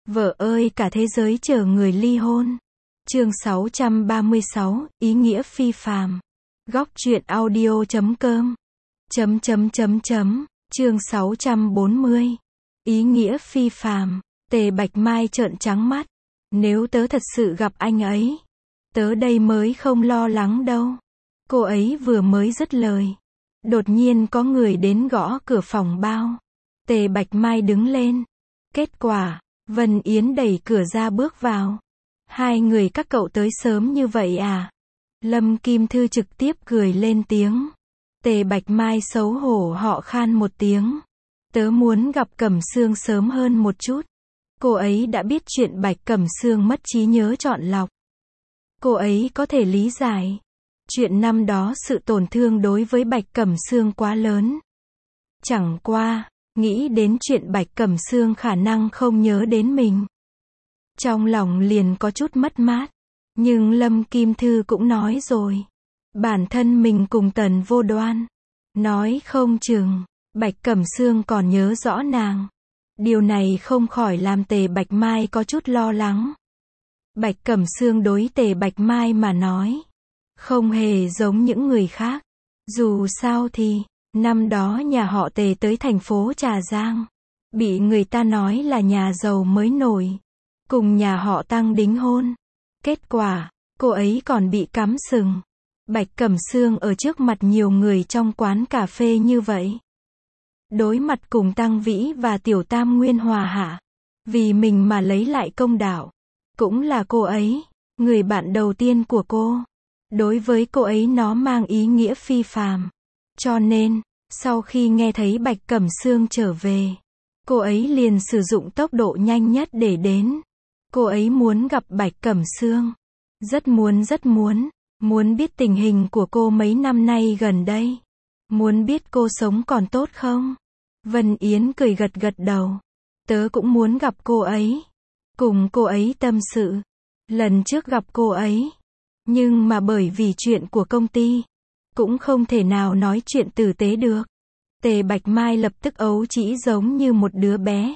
Vợ ơi cả thế giới chờ người ly hôn. Chương 636, ý nghĩa phi phàm. Góc truyện audio.com. Chương 640. Ý nghĩa phi phàm. Tề Bạch Mai trợn trắng mắt. Nếu tớ thật sự gặp anh ấy, tớ đây mới không lo lắng đâu. Cô ấy vừa mới dứt lời, đột nhiên có người đến gõ cửa phòng bao. Tề Bạch Mai đứng lên. Kết quả, Vân Yến đẩy cửa ra bước vào. Hai người các cậu tới sớm như vậy à? Lâm Kim Thư trực tiếp cười lên tiếng. Tề Bạch Mai xấu hổ họ khan một tiếng. Tớ muốn gặp Cẩm Sương sớm hơn một chút. Cô ấy đã biết chuyện Bạch Cẩm Sương mất trí nhớ chọn lọc. Cô ấy có thể lý giải. Chuyện năm đó sự tổn thương đối với Bạch Cẩm Sương quá lớn. Chẳng qua, nghĩ đến chuyện Bạch Cẩm Sương khả năng không nhớ đến mình, trong lòng liền có chút mất mát. Nhưng Lâm Kim Thư cũng nói rồi, bản thân mình cùng Tần Vô Đoan, nói không chừng Bạch Cẩm Sương còn nhớ rõ nàng. Điều này không khỏi làm Tề Bạch Mai có chút lo lắng. Bạch Cẩm Sương đối Tề Bạch Mai mà nói, không hề giống những người khác. Dù sao thì, năm đó nhà họ Tề tới thành phố Trà Giang, bị người ta nói là nhà giàu mới nổi, cùng nhà họ Tăng đính hôn. Kết quả, cô ấy còn bị cắm sừng. Bạch Cẩm Sương ở trước mặt nhiều người trong quán cà phê như vậy, đối mặt cùng Tăng Vĩ và Tiểu Tam Nguyên hòa hạ, vì mình mà lấy lại công đạo. Cũng là cô ấy, người bạn đầu tiên của cô. Đối với cô ấy nó mang ý nghĩa phi phàm. Cho nên, sau khi nghe thấy Bạch Cẩm Sương trở về, cô ấy liền sử dụng tốc độ nhanh nhất để đến. Cô ấy muốn gặp Bạch Cẩm Sương. Rất muốn biết tình hình của cô mấy năm nay gần đây. Muốn biết cô sống còn tốt không? Vân Yến cười gật gật đầu. Tớ cũng muốn gặp cô ấy. Cùng cô ấy tâm sự. Lần trước gặp cô ấy, nhưng mà bởi vì chuyện của công ty, cũng không thể nào nói chuyện tử tế được. Tề Bạch Mai lập tức ấu trĩ giống như một đứa bé.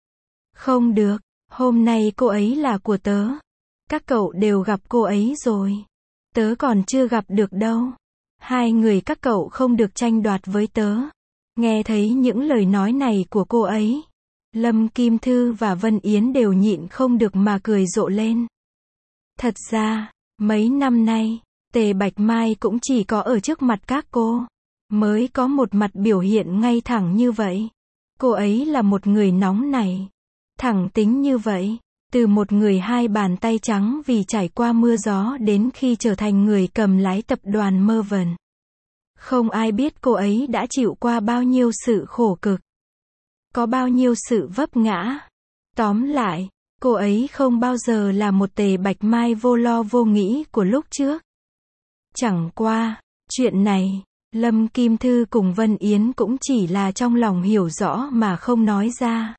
Không được, hôm nay cô ấy là của tớ. Các cậu đều gặp cô ấy rồi. Tớ còn chưa gặp được đâu. Hai người các cậu không được tranh đoạt với tớ. Nghe thấy những lời nói này của cô ấy, Lâm Kim Thư và Vân Yến đều nhịn không được mà cười rộ lên. Thật ra, mấy năm nay, Tề Bạch Mai cũng chỉ có ở trước mặt các cô mới có một mặt biểu hiện ngay thẳng như vậy. Cô ấy là một người nóng nảy, thẳng tính như vậy. Từ một người hai bàn tay trắng vì trải qua mưa gió đến khi trở thành người cầm lái tập đoàn Mơ Vần. Không ai biết cô ấy đã chịu qua bao nhiêu sự khổ cực, có bao nhiêu sự vấp ngã. Tóm lại, cô ấy không bao giờ là một Tề Bạch Mai vô lo vô nghĩ của lúc trước. Chẳng qua, chuyện này, Lâm Kim Thư cùng Vân Yến cũng chỉ là trong lòng hiểu rõ mà không nói ra.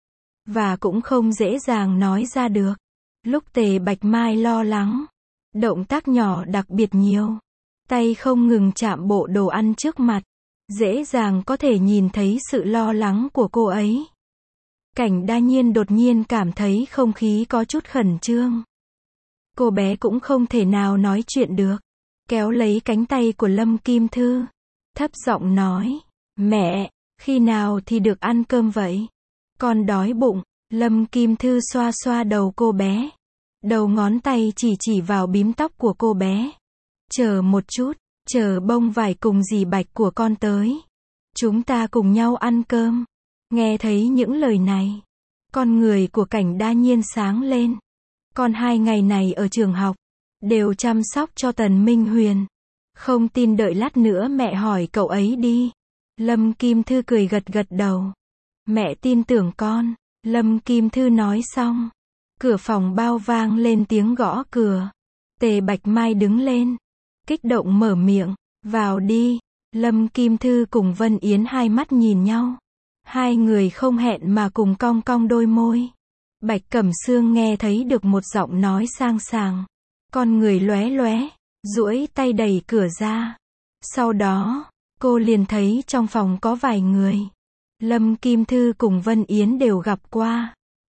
Và cũng không dễ dàng nói ra được. Lúc Tề Bạch Mai lo lắng, động tác nhỏ đặc biệt nhiều. Tay không ngừng chạm bộ đồ ăn trước mặt. Dễ dàng có thể nhìn thấy sự lo lắng của cô ấy. Cảnh Đa Nhiên đột nhiên cảm thấy không khí có chút khẩn trương. Cô bé cũng không thể nào nói chuyện được. Kéo lấy cánh tay của Lâm Kim Thư, thấp giọng nói, mẹ, khi nào thì được ăn cơm vậy? Con đói bụng. Lâm Kim Thư xoa xoa đầu cô bé. Đầu ngón tay chỉ vào bím tóc của cô bé. Chờ một chút, chờ bông vải cùng dì Bạch của con tới. Chúng ta cùng nhau ăn cơm. Nghe thấy những lời này, con người của Cảnh Đa Nhiên sáng lên. Con 2 ngày này ở trường học, đều chăm sóc cho Tần Minh Huyền. Không tin đợi lát nữa mẹ hỏi cậu ấy đi. Lâm Kim Thư cười gật gật đầu. Mẹ tin tưởng con. Lâm Kim Thư nói xong, cửa phòng bao vang lên tiếng gõ cửa. Tề Bạch Mai đứng lên, kích động mở miệng, vào đi. Lâm Kim Thư cùng Vân Yến hai mắt nhìn nhau. Hai người không hẹn mà cùng cong cong đôi môi. Bạch Cẩm Sương nghe thấy được một giọng nói sang sàng. Con người lóe lóe, duỗi tay đẩy cửa ra. Sau đó, cô liền thấy trong phòng có vài người. Lâm Kim Thư cùng Vân Yến đều gặp qua.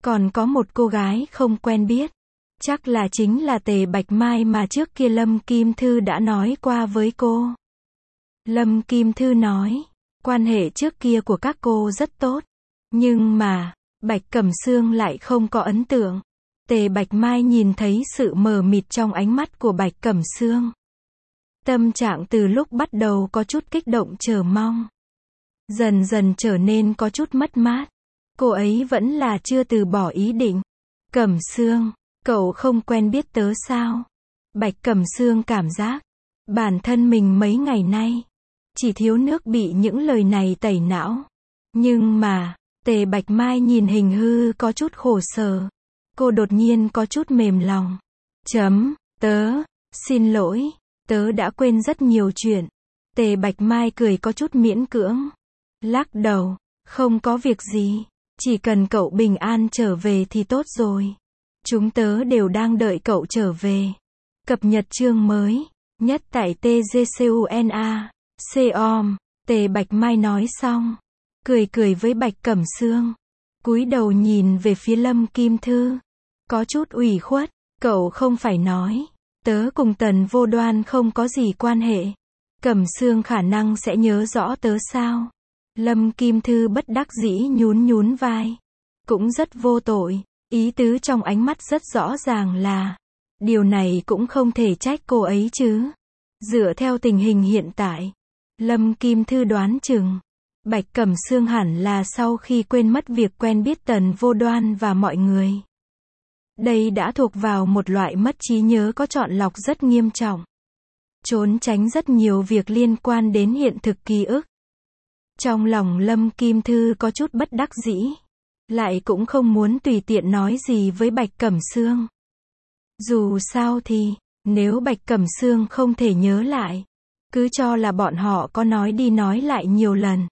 Còn có một cô gái không quen biết. Chắc là chính là Tề Bạch Mai mà trước kia Lâm Kim Thư đã nói qua với cô. Lâm Kim Thư nói, quan hệ trước kia của các cô rất tốt. Nhưng mà, Bạch Cẩm Sương lại không có ấn tượng. Tề Bạch Mai nhìn thấy sự mờ mịt trong ánh mắt của Bạch Cẩm Sương. Tâm trạng từ lúc bắt đầu có chút kích động chờ mong. Dần dần trở nên có chút mất mát. Cô ấy vẫn là chưa từ bỏ ý định. Cẩm Sương, cậu không quen biết tớ sao? Bạch Cẩm Sương cảm giác, bản thân mình mấy ngày nay, chỉ thiếu nước bị những lời này tẩy não. Nhưng mà, Tề Bạch Mai nhìn hình hư có chút khổ sở. Cô đột nhiên có chút mềm lòng. Tớ, xin lỗi, tớ đã quên rất nhiều chuyện. Tề Bạch Mai cười có chút miễn cưỡng. Lắc đầu, không có việc gì, chỉ cần cậu bình an trở về thì tốt rồi. Chúng tớ đều đang đợi cậu trở về. Cập nhật chương mới, nhất tại TGCUNA.com. Tề Bạch Mai nói xong, cười cười với Bạch Cẩm Sương, cúi đầu nhìn về phía Lâm Kim Thư, có chút ủy khuất. Cậu không phải nói, tớ cùng Tần Vô Đoan không có gì quan hệ. Cẩm Sương khả năng sẽ nhớ rõ tớ sao? Lâm Kim Thư bất đắc dĩ nhún vai. Cũng rất vô tội, ý tứ trong ánh mắt rất rõ ràng là, điều này cũng không thể trách cô ấy chứ. Dựa theo tình hình hiện tại, Lâm Kim Thư đoán chừng, Bạch Cẩm Sương hẳn là sau khi quên mất việc quen biết Tần Vô Đoan và mọi người. Đây đã thuộc vào một loại mất trí nhớ có chọn lọc rất nghiêm trọng. Trốn tránh rất nhiều việc liên quan đến hiện thực ký ức. Trong lòng Lâm Kim Thư có chút bất đắc dĩ. Lại cũng không muốn tùy tiện nói gì với Bạch Cẩm Sương. Dù sao thì, nếu Bạch Cẩm Sương không thể nhớ lại, cứ cho là bọn họ có nói đi nói lại nhiều lần.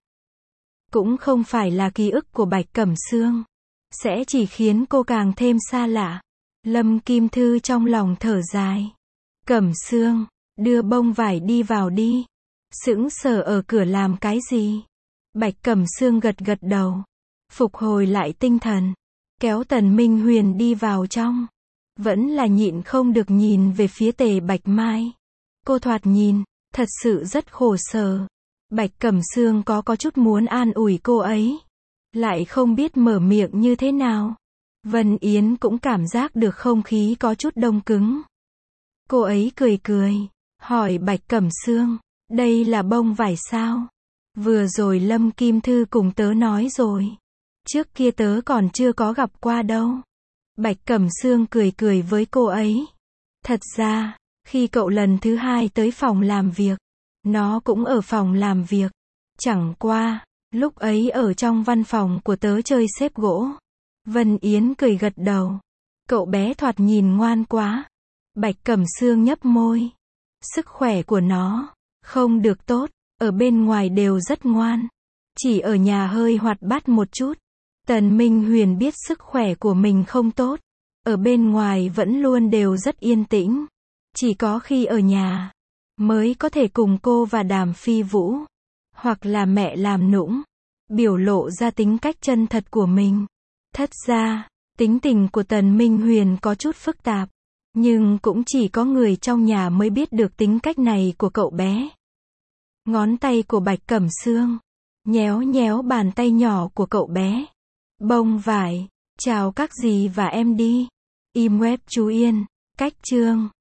Cũng không phải là ký ức của Bạch Cẩm Sương. Sẽ chỉ khiến cô càng thêm xa lạ. Lâm Kim Thư trong lòng thở dài. Cẩm Sương, đưa bông vải đi vào đi. Sững sờ ở cửa làm cái gì? Bạch Cẩm Sương gật gật đầu. Phục hồi lại tinh thần. Kéo Tần Minh Huyền đi vào trong. Vẫn là nhịn không được nhìn về phía Tề Bạch Mai. Cô thoạt nhìn, thật sự rất khổ sở. Bạch Cẩm Sương có chút muốn an ủi cô ấy. Lại không biết mở miệng như thế nào. Vân Yến cũng cảm giác được không khí có chút đông cứng. Cô ấy cười, hỏi Bạch Cẩm Sương, đây là bông vải sao? Vừa rồi Lâm Kim Thư cùng tớ nói rồi. Trước kia tớ còn chưa có gặp qua đâu. Bạch Cẩm Sương cười với cô ấy. Thật ra, khi cậu lần thứ hai tới phòng làm việc, nó cũng ở phòng làm việc. Chẳng qua, lúc ấy ở trong văn phòng của tớ chơi xếp gỗ. Vân Yến cười gật đầu. Cậu bé thoạt nhìn ngoan quá. Bạch Cẩm Sương nhấp môi. Sức khỏe của nó không được tốt, ở bên ngoài đều rất ngoan. Chỉ ở nhà hơi hoạt bát một chút. Tần Minh Huyền biết sức khỏe của mình không tốt. Ở bên ngoài vẫn luôn đều rất yên tĩnh. Chỉ có khi ở nhà mới có thể cùng cô và Đàm Phi Vũ, hoặc là mẹ làm nũng, biểu lộ ra tính cách chân thật của mình. Thật ra, tính tình của Tần Minh Huyền có chút phức tạp. Nhưng cũng chỉ có người trong nhà mới biết được tính cách này của cậu bé. Ngón tay của Bạch Cẩm Sương nhéo bàn tay nhỏ của cậu bé. Bông vải, chào các dì và em đi. Im web chú Yên, cách chương.